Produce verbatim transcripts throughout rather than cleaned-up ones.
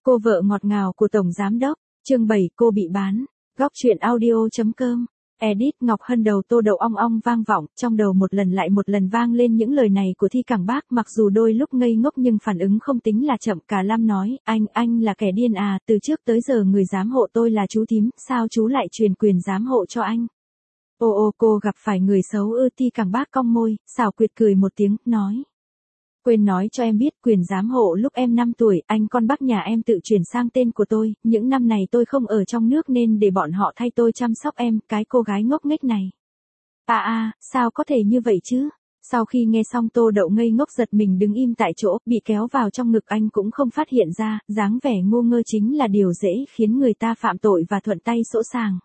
Cô vợ ngọt ngào của Tổng Giám Đốc, chương bảy cô bị bán, góc truyện audio.com, edit Ngọc Hân đầu Tô Đậu ong ong vang vọng, trong đầu một lần lại một lần vang lên những lời này của Thi Cảng Bác mặc dù đôi lúc ngây ngốc nhưng phản ứng không tính là chậm. Cả Lam nói, anh, anh là kẻ điên à, từ trước tới giờ người giám hộ tôi là chú Thím, sao chú lại truyền quyền giám hộ cho anh? Ô ô cô gặp phải người xấu ư? Thi Cảng Bác cong môi, xảo quyệt cười một tiếng, nói. Quên nói cho em biết, quyền giám hộ lúc em năm tuổi, anh con bác nhà em tự chuyển sang tên của tôi, những năm này tôi không ở trong nước nên để bọn họ thay tôi chăm sóc em, cái cô gái ngốc nghếch này. À à, sao có thể như vậy chứ? Sau khi nghe xong Tô Đậu ngây ngốc giật mình đứng im tại chỗ, bị kéo vào trong ngực anh cũng không phát hiện ra, dáng vẻ ngu ngơ chính là điều dễ khiến người ta phạm tội và thuận tay sỗ sàng.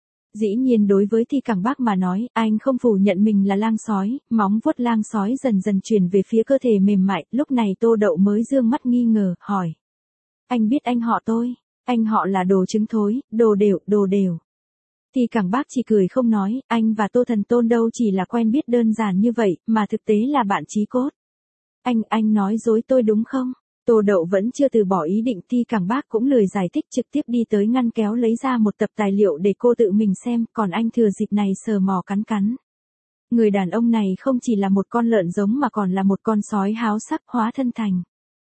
Dĩ nhiên đối với Thi Cảng Bác mà nói, anh không phủ nhận mình là lang sói, móng vuốt lang sói dần dần chuyển về phía cơ thể mềm mại, lúc này Tô Đậu mới dương mắt nghi ngờ, hỏi. Anh biết anh họ tôi, anh họ là đồ trứng thối, đồ đều, đồ đều. Thi Cảng Bác chỉ cười không nói, anh và Tô Thần Tôn đâu chỉ là quen biết đơn giản như vậy, mà thực tế là bạn chí cốt. Anh, anh nói dối tôi đúng không? Tô Đậu vẫn chưa từ bỏ ý định. Thi Cảng Bác cũng lười giải thích, trực tiếp đi tới ngăn kéo lấy ra một tập tài liệu để cô tự mình xem, còn anh thừa dịp này sờ mò cắn cắn. Người đàn ông này không chỉ là một con lợn giống mà còn là một con sói háo sắc hóa thân thành.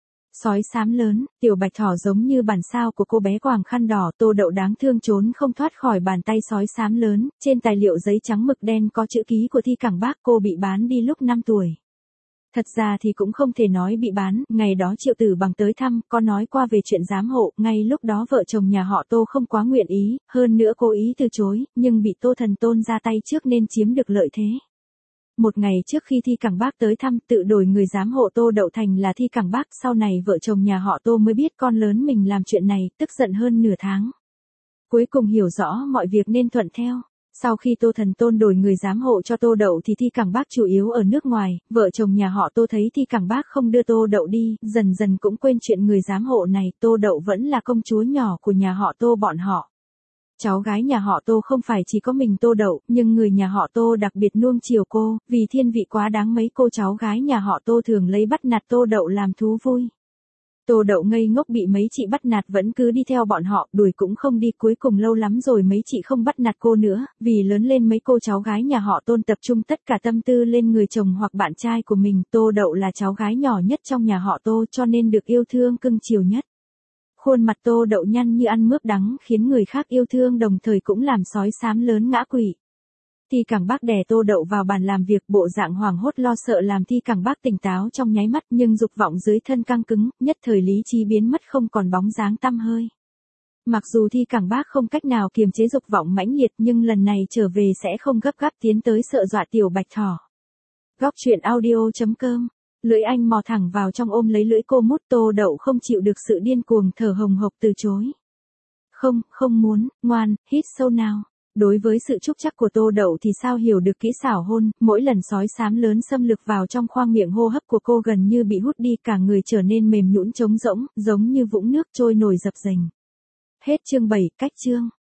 Sói xám lớn, tiểu bạch thỏ giống như bản sao của cô bé quàng khăn đỏ. Tô Đậu đáng thương trốn không thoát khỏi bàn tay sói xám lớn, trên tài liệu giấy trắng mực đen có chữ ký của Thi Cảng Bác, cô bị bán đi lúc năm tuổi. Thật ra thì cũng không thể nói bị bán, ngày đó Triệu Tử Bằng tới thăm, có nói qua về chuyện giám hộ, ngay lúc đó vợ chồng nhà họ Tô không quá nguyện ý, hơn nữa cố ý từ chối, nhưng bị Tô Thần Tôn ra tay trước nên chiếm được lợi thế. Một ngày trước khi Thi Cảng Bác tới thăm, tự đổi người giám hộ Tô Đậu thành là Thi Cảng Bác, sau này vợ chồng nhà họ Tô mới biết con lớn mình làm chuyện này, tức giận hơn nửa tháng. Cuối cùng hiểu rõ mọi việc nên thuận theo. Sau khi Tô Thần Tôn đổi người giám hộ cho Tô Đậu thì Thi Cảng Bác chủ yếu ở nước ngoài, vợ chồng nhà họ Tô thấy Thi Cảng Bác không đưa Tô Đậu đi, dần dần cũng quên chuyện người giám hộ này. Tô Đậu vẫn là công chúa nhỏ của nhà họ Tô bọn họ. Cháu gái nhà họ Tô không phải chỉ có mình Tô Đậu, nhưng người nhà họ Tô đặc biệt nuông chiều cô, vì thiên vị quá đáng mấy cô cháu gái nhà họ Tô thường lấy bắt nạt Tô Đậu làm thú vui. Tô Đậu ngây ngốc bị mấy chị bắt nạt vẫn cứ đi theo bọn họ, đuổi cũng không đi, cuối cùng lâu lắm rồi mấy chị không bắt nạt cô nữa, vì lớn lên mấy cô cháu gái nhà họ Tôn tập trung tất cả tâm tư lên người chồng hoặc bạn trai của mình. Tô Đậu là cháu gái nhỏ nhất trong nhà họ Tô cho nên được yêu thương cưng chiều nhất. Khuôn mặt Tô Đậu nhăn như ăn mướp đắng khiến người khác yêu thương đồng thời cũng làm sói xám lớn ngã quỵ. Thi Cảng Bác đè Tô Đậu vào bàn làm việc, bộ dạng hoảng hốt lo sợ làm Thi Cảng Bác tỉnh táo trong nháy mắt, nhưng dục vọng dưới thân căng cứng, nhất thời lý trí biến mất không còn bóng dáng tăm hơi. Mặc dù Thi Cảng Bác không cách nào kiềm chế dục vọng mãnh liệt nhưng lần này trở về sẽ không gấp gáp tiến tới sợ dọa tiểu bạch thỏ. Góc truyện audio.com, lưỡi anh mò thẳng vào trong ôm lấy lưỡi cô mút. Tô Đậu không chịu được sự điên cuồng thở hồng hộc từ chối. Không, không muốn, ngoan, hít sâu nào. Đối với sự trúc chắc của Tô Đậu thì sao hiểu được kỹ xảo hôn, mỗi lần sói xám lớn xâm lược vào trong khoang miệng hô hấp của cô gần như bị hút đi, cả người trở nên mềm nhũn trống rỗng, giống như vũng nước trôi nổi dập dềnh. Hết chương bảy, cách chương.